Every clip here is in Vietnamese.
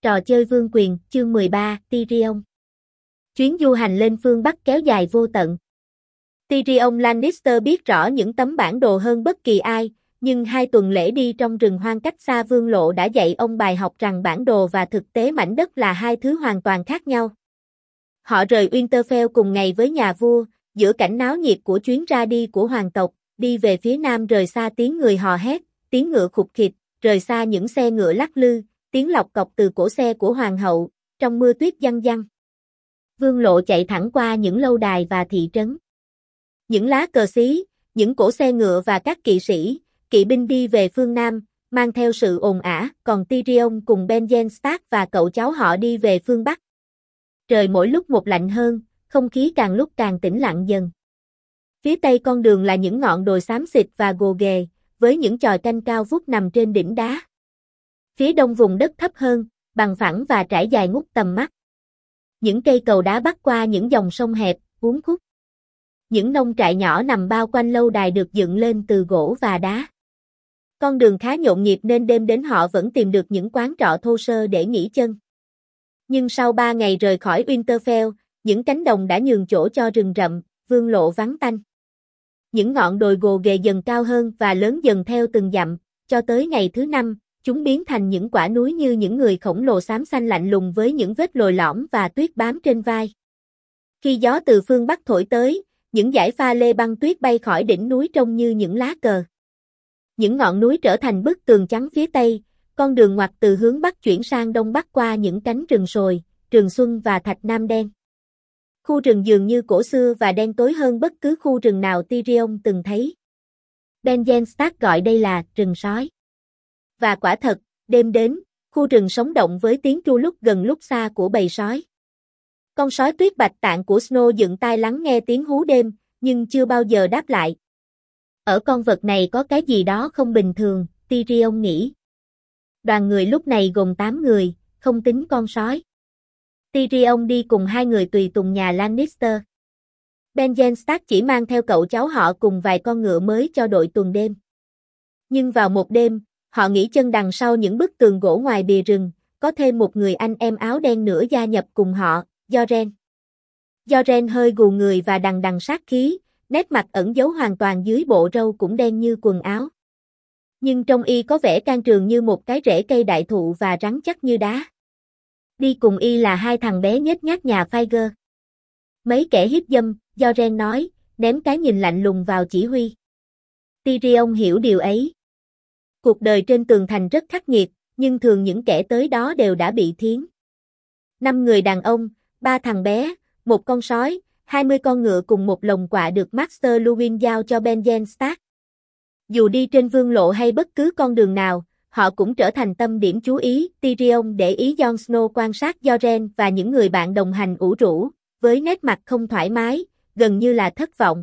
Trò chơi vương quyền, chương 13, Tyrion. Chuyến du hành lên phương Bắc kéo dài vô tận. Tyrion Lannister biết rõ những tấm bản đồ hơn bất kỳ ai, nhưng 2 tuần lễ đi trong rừng hoang cách xa vương lộ đã dạy ông bài học rằng bản đồ và thực tế mảnh đất là hai thứ hoàn toàn khác nhau. Họ rời Winterfell cùng ngày với nhà vua, giữa cảnh náo nhiệt của chuyến ra đi của hoàng tộc, đi về phía nam rời xa tiếng người hò hét, tiếng ngựa khục khịch, rời xa những xe ngựa lắc lư, tiếng lọc cọc từ cổ xe của hoàng hậu, trong mưa tuyết giăng giăng. Vương lộ chạy thẳng qua những lâu đài và thị trấn. Những lá cờ xí, những cỗ xe ngựa và các kỵ sĩ, kỵ binh đi về phương Nam, mang theo sự ồn ào, còn Tyrion cùng Benjen Stark và cậu cháu họ đi về phương Bắc. Trời mỗi lúc một lạnh hơn, không khí càng lúc càng tĩnh lặng dần. Phía tây con đường là những ngọn đồi xám xịt và gồ ghề, với những chòi canh cao vút nằm trên đỉnh đá. Phía đông vùng đất thấp hơn, bằng phẳng và trải dài ngút tầm mắt. Những cây cầu đá bắc qua những dòng sông hẹp, uốn khúc. Những nông trại nhỏ nằm bao quanh lâu đài được dựng lên từ gỗ và đá. Con đường khá nhộn nhịp nên đêm đến họ vẫn tìm được những quán trọ thô sơ để nghỉ chân. Nhưng sau 3 ngày rời khỏi Winterfell, những cánh đồng đã nhường chỗ cho rừng rậm, vương lộ vắng tanh. Những ngọn đồi gồ ghề dần cao hơn và lớn dần theo từng dặm, cho tới ngày thứ 5, chúng biến thành những quả núi như những người khổng lồ xám xanh lạnh lùng với những vết lồi lõm và tuyết bám trên vai. Khi gió từ phương Bắc thổi tới, những dải pha lê băng tuyết bay khỏi đỉnh núi trông như những lá cờ. Những ngọn núi trở thành bức tường trắng phía Tây, con đường ngoặt từ hướng Bắc chuyển sang Đông Bắc qua những cánh rừng sồi, Trường Xuân và Thạch Nam Đen. Khu rừng dường như cổ xưa và đen tối hơn bất cứ khu rừng nào Tyrion từng thấy. Benjen Stark gọi đây là rừng sói. Và quả thật, đêm đến, khu rừng sống động với tiếng tru lúc gần lúc xa của bầy sói. Con sói tuyết bạch tạng của Snow dựng tai lắng nghe tiếng hú đêm, nhưng chưa bao giờ đáp lại. Ở con vật này có cái gì đó không bình thường, Tyrion nghĩ. Đoàn người lúc này gồm 8 người, không tính con sói. Tyrion đi cùng 2 người tùy tùng nhà Lannister. Benjen Stark chỉ mang theo cậu cháu họ cùng vài con ngựa mới cho đội tuần đêm. Nhưng vào một đêm, họ nghỉ chân đằng sau những bức tường gỗ ngoài bìa rừng, có thêm một người anh em áo đen nữa gia nhập cùng họ, Yoren. Yoren hơi gù người và đằng đằng sát khí, nét mặt ẩn giấu hoàn toàn dưới bộ râu cũng đen như quần áo. Nhưng trông y có vẻ can trường như một cái rễ cây đại thụ và rắn chắc như đá. Đi cùng y là 2 thằng bé nhếch nhác nhà Faiger. Mấy kẻ hiếp dâm, Yoren nói, ném cái nhìn lạnh lùng vào chỉ huy. Tyrion hiểu điều ấy. Cuộc đời trên tường thành rất khắc nghiệt, nhưng thường những kẻ tới đó đều đã bị thiến. 5 người đàn ông, 3 thằng bé, 1 con sói, 20 con ngựa cùng một lồng quạ được Master Luwin giao cho Benjen Stark. Dù đi trên vương lộ hay bất cứ con đường nào, họ cũng trở thành tâm điểm chú ý. Tyrion để ý Jon Snow quan sát Yoren và những người bạn đồng hành ủ rũ, với nét mặt không thoải mái, gần như là thất vọng.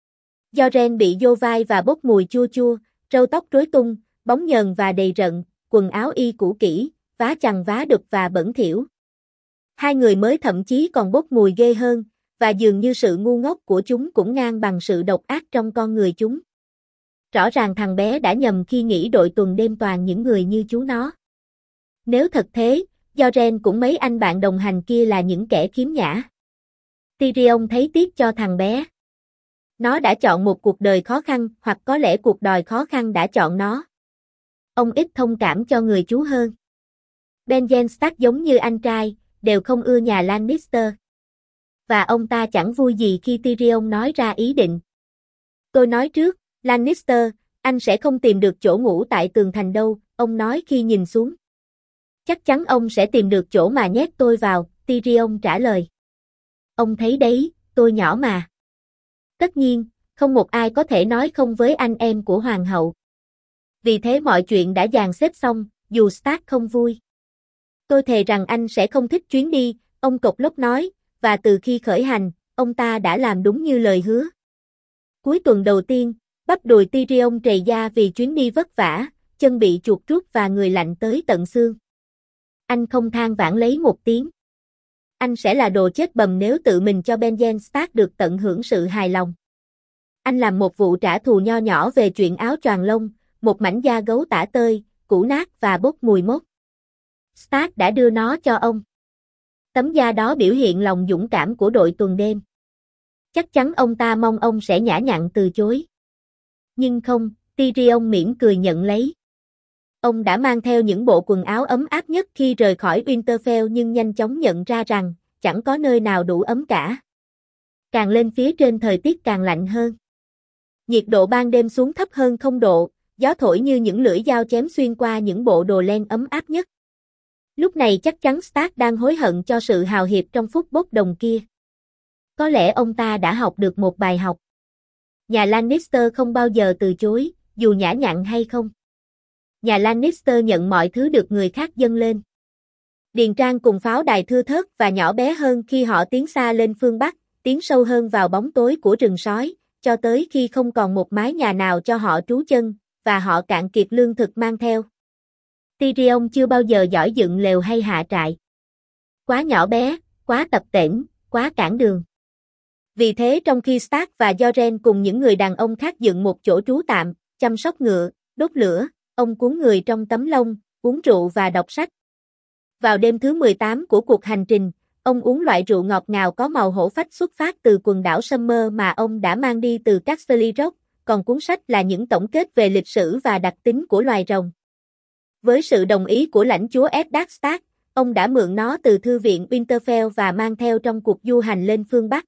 Yoren bị vô vai và bốc mùi chua chua, râu tóc rối tung, bóng nhờn và đầy rận, quần áo y cũ kỹ, vá chằng vá đục và bẩn thỉu. 2 người mới thậm chí còn bốc mùi ghê hơn, và dường như sự ngu ngốc của chúng cũng ngang bằng sự độc ác trong con người chúng. Rõ ràng thằng bé đã nhầm khi nghĩ đội tuần đêm toàn những người như chú nó. Nếu thật thế, Yoren cũng mấy anh bạn đồng hành kia là những kẻ khiếm nhã. Tyrion thấy tiếc cho thằng bé. Nó đã chọn một cuộc đời khó khăn, hoặc có lẽ cuộc đời khó khăn đã chọn nó. Ông ít thông cảm cho người chú hơn. Benjen Stark giống như anh trai, đều không ưa nhà Lannister. Và ông ta chẳng vui gì khi Tyrion nói ra ý định. Tôi nói trước, Lannister, anh sẽ không tìm được chỗ ngủ tại tường thành đâu, ông nói khi nhìn xuống. Chắc chắn ông sẽ tìm được chỗ mà nhét tôi vào, Tyrion trả lời. Ông thấy đấy, tôi nhỏ mà. Tất nhiên, không một ai có thể nói không với anh em của hoàng hậu. Vì thế mọi chuyện đã dàn xếp xong, dù Stark không vui. Tôi thề rằng anh sẽ không thích chuyến đi, ông cộc lốc nói, và từ khi khởi hành, ông ta đã làm đúng như lời hứa. Cuối tuần đầu tiên, bắp đùi Tyrion trầy da vì chuyến đi vất vả, chân bị chuột rút và người lạnh tới tận xương. Anh không than vãn lấy một tiếng. Anh sẽ là đồ chết bầm nếu tự mình cho Benjen Stark được tận hưởng sự hài lòng. Anh làm một vụ trả thù nho nhỏ về chuyện áo choàng lông, một mảnh da gấu tả tơi, cũ nát và bốc mùi mốc. Stark đã đưa nó cho ông. Tấm da đó biểu hiện lòng dũng cảm của đội tuần đêm. Chắc chắn ông ta mong ông sẽ nhã nhặn từ chối. Nhưng không, Tyrion mỉm cười nhận lấy. Ông đã mang theo những bộ quần áo ấm áp nhất khi rời khỏi Winterfell nhưng nhanh chóng nhận ra rằng, chẳng có nơi nào đủ ấm cả. Càng lên phía trên thời tiết càng lạnh hơn. Nhiệt độ ban đêm xuống thấp hơn 0 độ, gió thổi như những lưỡi dao chém xuyên qua những bộ đồ len ấm áp nhất. Lúc này chắc chắn Stark đang hối hận cho sự hào hiệp trong phút bốc đồng kia. Có lẽ ông ta đã học được một bài học. Nhà Lannister không bao giờ từ chối, dù nhã nhặn hay không. Nhà Lannister nhận mọi thứ được người khác dâng lên. Điền trang cùng pháo đài thưa thớt và nhỏ bé hơn khi họ tiến xa lên phương Bắc, tiến sâu hơn vào bóng tối của rừng sói, cho tới khi không còn một mái nhà nào cho họ trú chân, và họ cạn kiệt lương thực mang theo. Tyrion chưa bao giờ giỏi dựng lều hay hạ trại. Quá nhỏ bé, quá tập tễnh, quá cản đường. Vì thế trong khi Stark và Yoren cùng những người đàn ông khác dựng một chỗ trú tạm, chăm sóc ngựa, đốt lửa, ông cuốn người trong tấm lông, uống rượu và đọc sách. Vào đêm thứ 18 của cuộc hành trình, ông uống loại rượu ngọt ngào có màu hổ phách xuất phát từ quần đảo Summer mà ông đã mang đi từ Casterly Rock, còn cuốn sách là những tổng kết về lịch sử và đặc tính của loài rồng. Với sự đồng ý của lãnh chúa Eddard Stark, ông đã mượn nó từ thư viện Winterfell và mang theo trong cuộc du hành lên phương Bắc.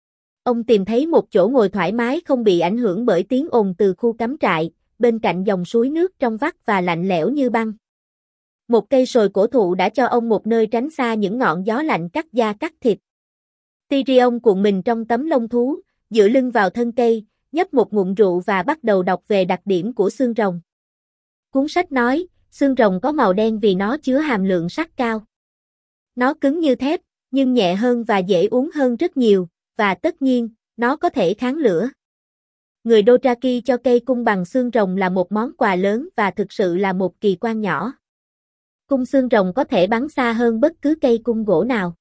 Ông tìm thấy một chỗ ngồi thoải mái không bị ảnh hưởng bởi tiếng ồn từ khu cắm trại, bên cạnh dòng suối nước trong vắt và lạnh lẽo như băng. Một cây sồi cổ thụ đã cho ông một nơi tránh xa những ngọn gió lạnh cắt da cắt thịt. Tyrion cuộn mình trong tấm lông thú, dựa lưng vào thân cây, nhấp một ngụm rượu và bắt đầu đọc về đặc điểm của xương rồng. Cuốn sách nói, xương rồng có màu đen vì nó chứa hàm lượng sắt cao. Nó cứng như thép, nhưng nhẹ hơn và dễ uống hơn rất nhiều, và tất nhiên, nó có thể kháng lửa. Người Dothraki cho cây cung bằng xương rồng là một món quà lớn và thực sự là một kỳ quan nhỏ. Cung xương rồng có thể bắn xa hơn bất cứ cây cung gỗ nào.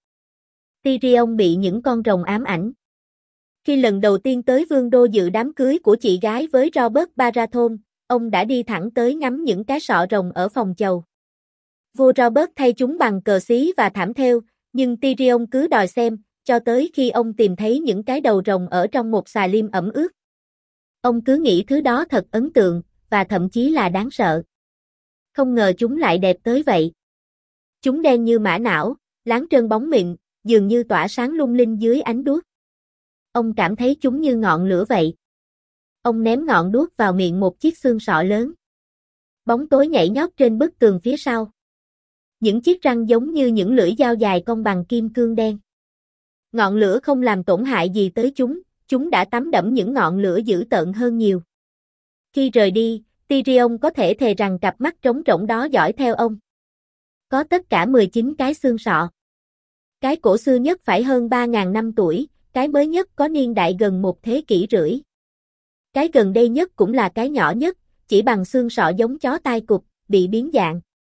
Tyrion bị những con rồng ám ảnh. Khi lần đầu tiên tới Vương đô dự đám cưới của chị gái với Robert Baratheon, ông đã đi thẳng tới ngắm những cái sọ rồng ở phòng chầu. Vua Robert thay chúng bằng cờ xí và thảm thêu, nhưng Tyrion cứ đòi xem, cho tới khi ông tìm thấy những cái đầu rồng ở trong một xà lim ẩm ướt. Ông cứ nghĩ thứ đó thật ấn tượng, và thậm chí là đáng sợ. Không ngờ chúng lại đẹp tới vậy. Chúng đen như mã não, láng trơn bóng mịn, dường như tỏa sáng lung linh dưới ánh đuốc. Ông cảm thấy chúng như ngọn lửa vậy. Ông ném ngọn đuốc vào miệng một chiếc xương sọ lớn. Bóng tối nhảy nhót trên bức tường phía sau. Những chiếc răng giống như những lưỡi dao dài cong bằng kim cương đen. Ngọn lửa không làm tổn hại gì tới chúng đã tắm đẫm những ngọn lửa dữ tợn hơn nhiều. Khi rời đi, Tyrion có thể thề rằng cặp mắt trống rỗng đó dõi theo ông. Có tất cả 19 cái xương sọ. Cái cổ xưa nhất phải hơn 3.000 năm tuổi, cái mới nhất có niên đại gần 1 thế kỷ rưỡi. Cái gần đây nhất cũng là cái nhỏ nhất, chỉ bằng xương sọ giống chó tai cụp, bị biến dạng.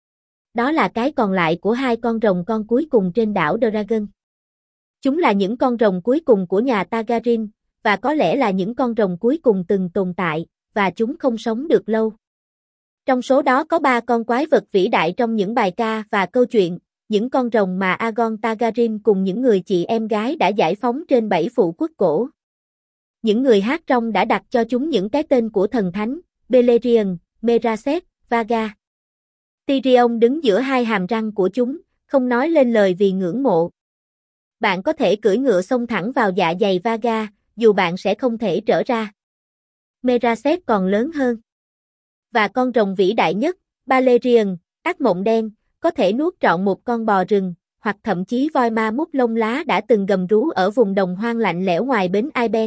Đó là cái còn lại của 2 con rồng con cuối cùng trên đảo Dragon. Chúng là những con rồng cuối cùng của nhà Targaryen, và có lẽ là những con rồng cuối cùng từng tồn tại, và chúng không sống được lâu. Trong số đó có 3 con quái vật vĩ đại trong những bài ca và câu chuyện, những con rồng mà Aegon Targaryen cùng những người chị em gái đã giải phóng trên 7 phụ quốc cổ. Những người hát rong đã đặt cho chúng những cái tên của thần thánh, Balerion, Meraset, Vaga. Tyrion đứng giữa 2 hàm răng của chúng, không nói lên lời vì ngưỡng mộ. Bạn có thể cưỡi ngựa xông thẳng vào dạ dày Vaga, dù bạn sẽ không thể trở ra. Meraset còn lớn hơn. Và con rồng vĩ đại nhất, Balerion, ác mộng đen, có thể nuốt trọn một con bò rừng, hoặc thậm chí voi ma mút lông lá đã từng gầm rú ở vùng đồng hoang lạnh lẽo ngoài bến Iben.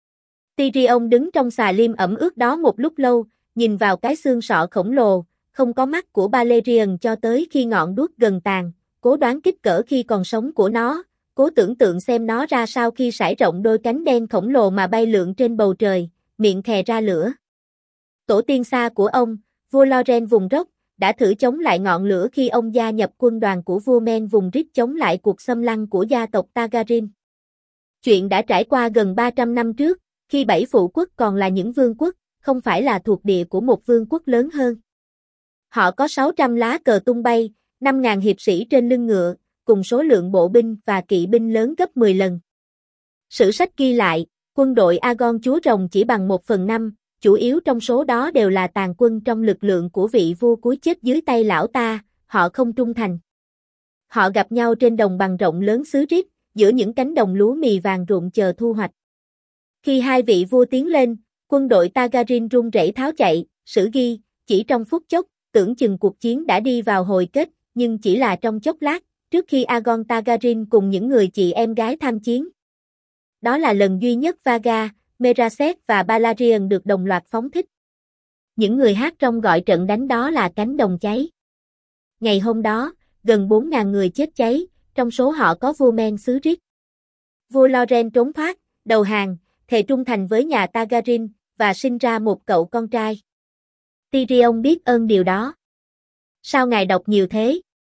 Tyrion đứng trong xà lim ẩm ướt đó một lúc lâu, nhìn vào cái xương sọ khổng lồ, không có mắt của Balerion cho tới khi ngọn đuốc gần tàn, cố đoán kích cỡ khi còn sống của nó, cố tưởng tượng xem nó ra sao khi sải rộng đôi cánh đen khổng lồ mà bay lượn trên bầu trời, miệng thè ra lửa. Tổ tiên xa của ông, vua Loren vùng Rock, đã thử chống lại ngọn lửa khi ông gia nhập quân đoàn của vua Men vùng Rift chống lại cuộc xâm lăng của gia tộc Targaryen. Chuyện đã trải qua gần 300 năm trước, khi 7 phụ quốc còn là những vương quốc, không phải là thuộc địa của một vương quốc lớn hơn. Họ có 600 lá cờ tung bay, 5.000 hiệp sĩ trên lưng ngựa, cùng số lượng bộ binh và kỵ binh lớn gấp 10 lần. Sử sách ghi lại, quân đội Aegon chúa rồng chỉ bằng 1/5, chủ yếu trong số đó đều là tàn quân trong lực lượng của vị vua cuối chết dưới tay lão ta, họ không trung thành. Họ gặp nhau trên đồng bằng rộng lớn xứ Rift, giữa những cánh đồng lúa mì vàng rụng chờ thu hoạch. Khi hai vị vua tiến lên, quân đội Targaryen run rẩy tháo chạy, sử ghi, chỉ trong phút chốc, tưởng chừng cuộc chiến đã đi vào hồi kết, nhưng chỉ là trong chốc lát, trước khi Aegon Targaryen cùng những người chị em gái tham chiến. Đó là lần duy nhất Vhagar, Meraset và Balerion được đồng loạt phóng thích. Những người hát trong gọi trận đánh đó là cánh đồng cháy. Ngày hôm đó, gần 4.000 người chết cháy, trong số họ có vua Men xứ Rift. Vua Loren trốn thoát, đầu hàng, thề trung thành với nhà Targaryen, và sinh ra một cậu con trai. Tyrion biết ơn điều đó. Sao ngài đọc nhiều thế?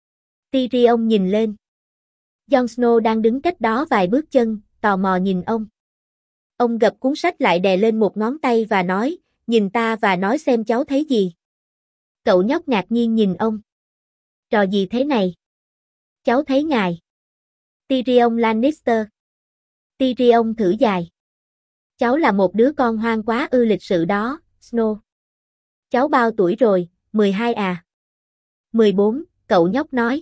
Tyrion nhìn lên. Jon Snow đang đứng cách đó vài bước chân, tò mò nhìn ông. Ông gập cuốn sách lại đè lên một ngón tay và nói, nhìn ta và nói xem cháu thấy gì. Cậu nhóc ngạc nhiên nhìn ông. Trò gì thế này? Cháu thấy ngài. Tyrion Lannister. Tyrion thử dài. Cháu là một đứa con hoang quá ư lịch sự đó, Snow. Cháu bao tuổi rồi, 12 à? 14, cậu nhóc nói.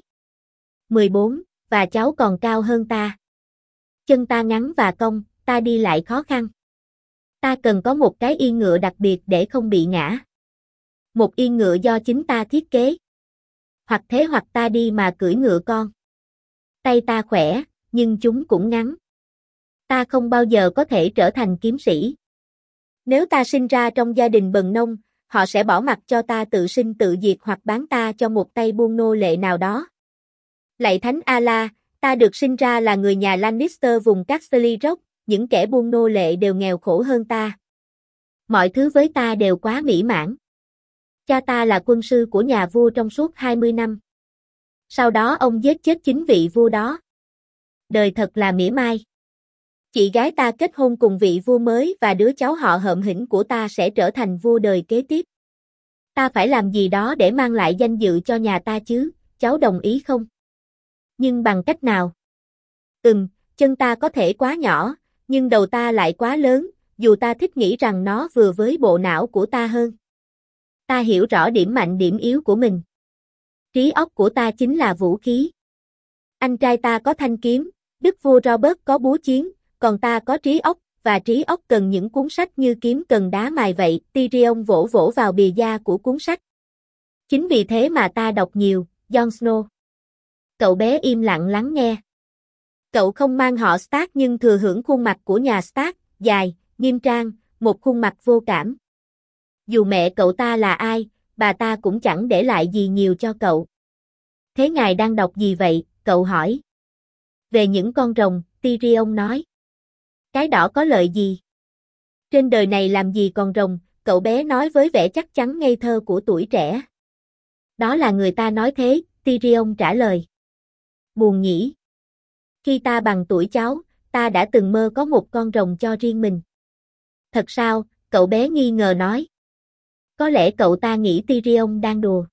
14, và cháu còn cao hơn ta. Chân ta ngắn và cong, ta đi lại khó khăn. Ta cần có một cái yên ngựa đặc biệt để không bị ngã. Một yên ngựa do chính ta thiết kế. Hoặc thế hoặc ta đi mà cưỡi ngựa con. Tay ta khỏe, nhưng chúng cũng ngắn. Ta không bao giờ có thể trở thành kiếm sĩ. Nếu ta sinh ra trong gia đình bần nông, họ sẽ bỏ mặc cho ta tự sinh tự diệt hoặc bán ta cho một tay buôn nô lệ nào đó. Lạy Thánh Allah, ta được sinh ra là người nhà Lannister vùng Casterly Rock, những kẻ buôn nô lệ đều nghèo khổ hơn ta. Mọi thứ với ta đều quá mỹ mãn. Cha ta là quân sư của nhà vua trong suốt 20 năm. Sau đó ông giết chết chính vị vua đó. Đời thật là mỉa mai. Chị gái ta kết hôn cùng vị vua mới và đứa cháu họ hợm hĩnh của ta sẽ trở thành vua đời kế tiếp. Ta phải làm gì đó để mang lại danh dự cho nhà ta chứ, cháu đồng ý không? Nhưng bằng cách nào? Chân ta có thể quá nhỏ, nhưng đầu ta lại quá lớn, dù ta thích nghĩ rằng nó vừa với bộ não của ta hơn. Ta hiểu rõ điểm mạnh điểm yếu của mình. Trí óc của ta chính là vũ khí. Anh trai ta có thanh kiếm, đức vua Robert có búa chiến, còn ta có trí óc, và trí óc cần những cuốn sách như kiếm cần đá mài vậy. Tyrion vỗ vỗ vào bìa da của cuốn sách. Chính vì thế mà ta đọc nhiều, Jon Snow. Cậu bé im lặng lắng nghe. Cậu không mang họ Stark nhưng thừa hưởng khuôn mặt của nhà Stark, dài, nghiêm trang, một khuôn mặt vô cảm. Dù mẹ cậu ta là ai, bà ta cũng chẳng để lại gì nhiều cho cậu. Thế ngài đang đọc gì vậy? Cậu hỏi. Về những con rồng, Tyrion nói. Cái đỏ có lợi gì? Trên đời này làm gì còn rồng, cậu bé nói với vẻ chắc chắn ngây thơ của tuổi trẻ. Đó là người ta nói thế, Tyrion trả lời. Buồn nhỉ. Khi ta bằng tuổi cháu, ta đã từng mơ có một con rồng cho riêng mình. Thật sao? Cậu bé nghi ngờ nói. Có lẽ cậu ta nghĩ Tyrion đang đùa.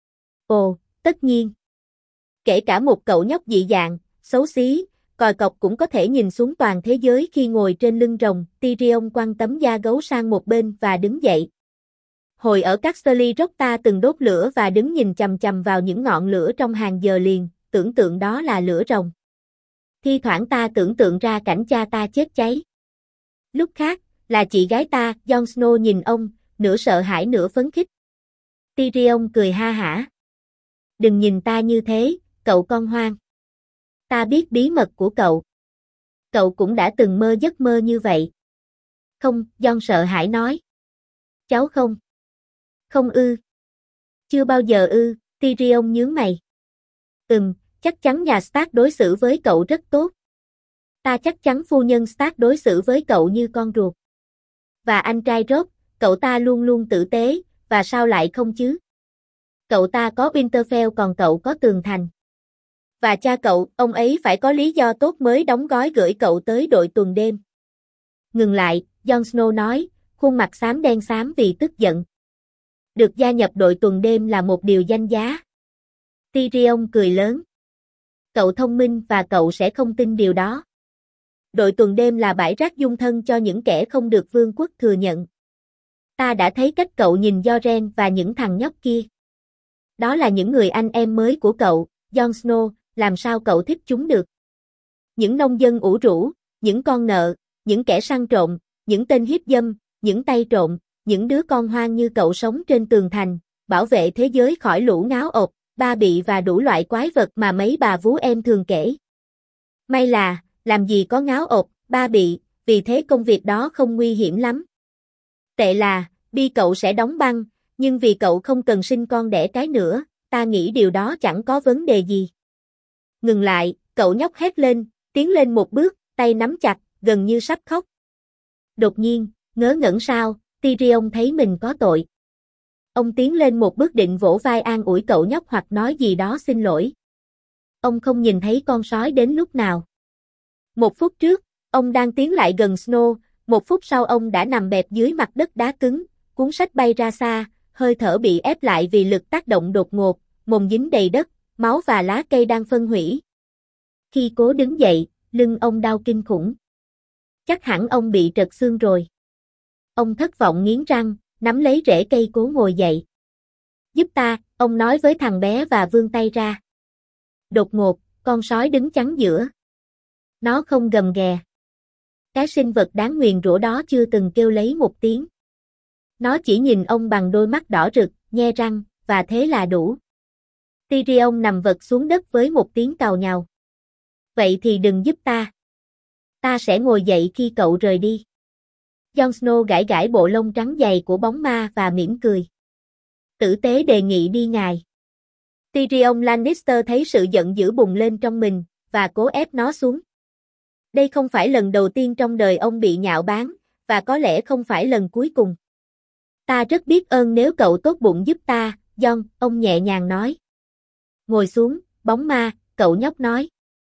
Ồ, tất nhiên. Kể cả một cậu nhóc dị dạng, xấu xí, còi cọc cũng có thể nhìn xuống toàn thế giới khi ngồi trên lưng rồng. Tyrion quăng tấm da gấu sang một bên và đứng dậy. Hồi ở Casterly Rock ta từng đốt lửa và đứng nhìn chằm chằm vào những ngọn lửa trong hàng giờ liền, tưởng tượng đó là lửa rồng. Thi thoảng ta tưởng tượng ra cảnh cha ta chết cháy. Lúc khác, là chị gái ta, Jon Snow nhìn ông, nửa sợ hãi nửa phấn khích. Tyrion cười ha hả. Đừng nhìn ta như thế, cậu con hoang. Ta biết bí mật của cậu. Cậu cũng đã từng mơ giấc mơ như vậy. Không, Jon sợ hãi nói. Cháu không. Không ư. Chưa bao giờ ư, Tyrion nhướng mày. Chắc chắn nhà Stark đối xử với cậu rất tốt. Ta chắc chắn phu nhân Stark đối xử với cậu như con ruột. Và anh trai Robb, cậu ta luôn luôn tử tế, và sao lại không chứ? Cậu ta có Winterfell còn cậu có tường thành. Và cha cậu, ông ấy phải có lý do tốt mới đóng gói gửi cậu tới đội tuần đêm. Ngừng lại, Jon Snow nói, khuôn mặt xám đen xám vì tức giận. Được gia nhập đội tuần đêm là một điều danh giá. Tyrion cười lớn. Cậu thông minh và cậu sẽ không tin điều đó. Đội tuần đêm là bãi rác dung thân cho những kẻ không được vương quốc thừa nhận. Ta đã thấy cách cậu nhìn Joren và những thằng nhóc kia. Đó là những người anh em mới của cậu, Jon Snow, làm sao cậu thích chúng được? Những nông dân ủ rũ, những con nợ, những kẻ săn trộm, những tên hiếp dâm, những tay trộm, những đứa con hoang như cậu sống trên tường thành, bảo vệ thế giới khỏi lũ ngáo ộp, ba bị và đủ loại quái vật mà mấy bà vú em thường kể. May là, làm gì có ngáo ộp, ba bị, vì thế công việc đó không nguy hiểm lắm. Tệ là, Bi cậu sẽ đóng băng, nhưng vì cậu không cần sinh con đẻ cái nữa, ta nghĩ điều đó chẳng có vấn đề gì. Ngừng lại, cậu nhóc hét lên, tiến lên một bước, tay nắm chặt, gần như sắp khóc. Đột nhiên, ngớ ngẩn sao, Tyrion thấy mình có tội. Ông tiến lên một bước định vỗ vai an ủi cậu nhóc hoặc nói gì đó xin lỗi. Ông không nhìn thấy con sói đến lúc nào. 1 phút trước, ông đang tiến lại gần Snow, 1 phút sau ông đã nằm bẹp dưới mặt đất đá cứng, cuốn sách bay ra xa, hơi thở bị ép lại vì lực tác động đột ngột, mồm dính đầy đất, máu và lá cây đang phân hủy. Khi cố đứng dậy, lưng ông đau kinh khủng. Chắc hẳn ông bị trật xương rồi. Ông thất vọng nghiến răng, nắm lấy rễ cây cố ngồi dậy. Giúp ta, ông nói với thằng bé và vươn tay ra. Đột ngột, con sói đứng chắn giữa. Nó không gầm ghè. Cái sinh vật đáng nguyền rủa đó chưa từng kêu lấy một tiếng. Nó chỉ nhìn ông bằng đôi mắt đỏ rực, nhe răng, và thế là đủ. Tyrion nằm vật xuống đất với một tiếng cào nhào. Vậy thì đừng giúp ta. Ta sẽ ngồi dậy khi cậu rời đi. Jon Snow gãi gãi bộ lông trắng dày của bóng ma và mỉm cười. Tử tế đề nghị đi ngài. Tyrion Lannister thấy sự giận dữ bùng lên trong mình, và cố ép nó xuống. Đây không phải lần đầu tiên trong đời ông bị nhạo báng, và có lẽ không phải lần cuối cùng. Ta rất biết ơn nếu cậu tốt bụng giúp ta, Jon, ông nhẹ nhàng nói. Ngồi xuống, bóng ma, cậu nhóc nói.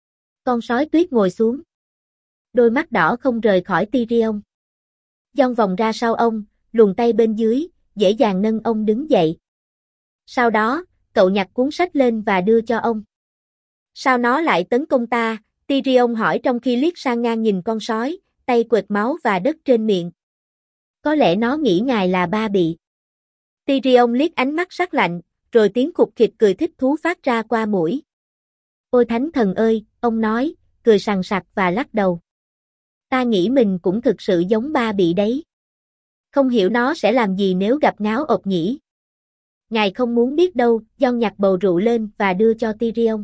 Con sói tuyết ngồi xuống. Đôi mắt đỏ không rời khỏi Tyrion. Jon vòng ra sau ông, luồn tay bên dưới, dễ dàng nâng ông đứng dậy. Sau đó, cậu nhặt cuốn sách lên và đưa cho ông. Sao nó lại tấn công ta? Tyrion hỏi trong khi liếc sang ngang nhìn con sói, tay quệt máu và đất trên miệng. Có lẽ nó nghĩ ngài là ba bị. Tyrion liếc ánh mắt sắc lạnh, rồi tiếng khục khịch cười thích thú phát ra qua mũi. Ôi thánh thần ơi, ông nói, cười sằng sặc và lắc đầu. Ta nghĩ mình cũng thực sự giống ba bị đấy. Không hiểu nó sẽ làm gì nếu gặp ngáo ộp nhỉ. Ngài không muốn biết đâu, Jon nhặt bầu rượu lên và đưa cho Tyrion.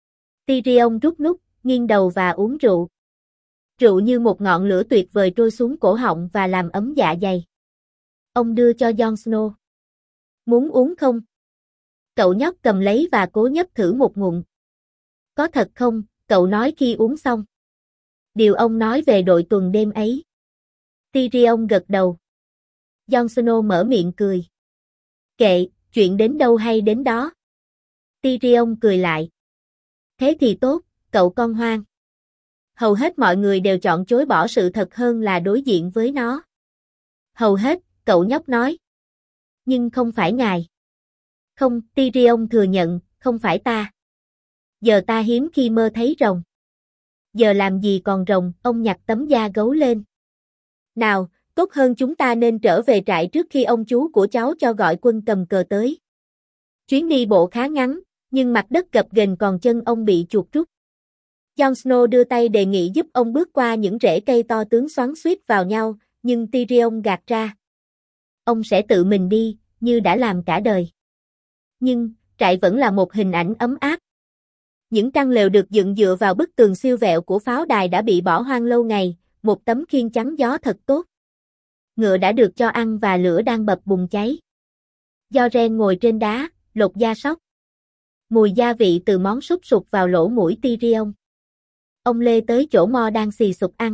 Tyrion rút nút, nghiêng đầu và uống rượu. Rượu như một ngọn lửa tuyệt vời trôi xuống cổ họng và làm ấm dạ dày. Ông đưa cho Jon Snow. Muốn uống không? Cậu nhóc cầm lấy và cố nhấp thử một ngụm. Có thật không? Cậu nói khi uống xong. Điều ông nói về đội tuần đêm ấy. Tyrion gật đầu. Jon Snow mở miệng cười. Kệ, chuyện đến đâu hay đến đó. Tyrion cười lại. Thế thì tốt, cậu con hoang. Hầu hết mọi người đều chọn chối bỏ sự thật hơn là đối diện với nó. Hầu hết, cậu nhóc nói. Nhưng không phải ngài. Không, Tyrion thừa nhận, không phải ta. Giờ ta hiếm khi mơ thấy rồng. Giờ làm gì còn rồng, ông nhặt tấm da gấu lên. Nào, tốt hơn chúng ta nên trở về trại trước khi ông chú của cháu cho gọi quân cầm cờ tới. Chuyến đi bộ khá ngắn, nhưng mặt đất gập ghềnh còn chân ông bị chuột rút. Jon Snow đưa tay đề nghị giúp ông bước qua những rễ cây to tướng xoắn xuýt vào nhau, nhưng Tyrion gạt ra. Ông sẽ tự mình đi, như đã làm cả đời. Nhưng, trại vẫn là một hình ảnh ấm áp. Những căn lều được dựng dựa vào bức tường siêu vẹo của pháo đài đã bị bỏ hoang lâu ngày, một tấm khiên chắn gió thật tốt. Ngựa đã được cho ăn và lửa đang bập bùng cháy. Joren ngồi trên đá, lột da sóc. Mùi gia vị từ món súp sụp vào lỗ mũi Tyrion. Ông lê tới chỗ Mo đang xì sụp ăn.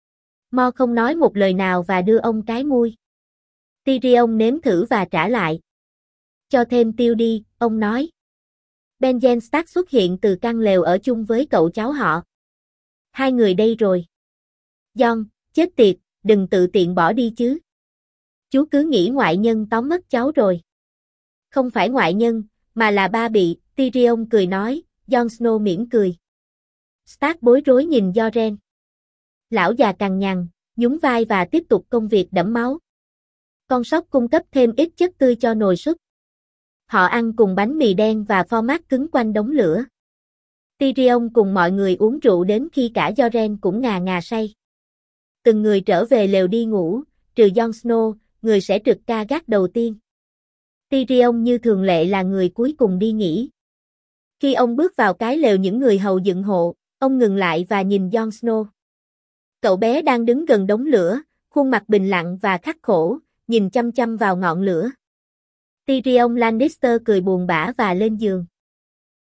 Mo không nói một lời nào và đưa ông cái muôi. Tyrion nếm thử và trả lại. Cho thêm tiêu đi, ông nói. Benjen Stark xuất hiện từ căn lều ở chung với cậu cháu họ. Hai người đây rồi. Jon, chết tiệt, đừng tự tiện bỏ đi chứ. Chú cứ nghĩ ngoại nhân tóm mất cháu rồi. Không phải ngoại nhân, mà là ba bị, Tyrion cười nói, Jon Snow mỉm cười. Stark bối rối nhìn Yoren. Lão già cằn nhằn, nhún vai và tiếp tục công việc đẫm máu. Con sóc cung cấp thêm ít chất tươi cho nồi súp. Họ ăn cùng bánh mì đen và pho mát cứng quanh đống lửa. Tyrion cùng mọi người uống rượu đến khi cả Yoren cũng ngà ngà say. Từng người trở về lều đi ngủ, trừ Jon Snow, người sẽ trực ca gác đầu tiên. Tyrion như thường lệ là người cuối cùng đi nghỉ. Khi ông bước vào cái lều những người hầu dựng hộ, ông ngừng lại và nhìn Jon Snow. Cậu bé đang đứng gần đống lửa, khuôn mặt bình lặng và khắc khổ, nhìn chăm chăm vào ngọn lửa. Tyrion Lannister cười buồn bã và lên giường.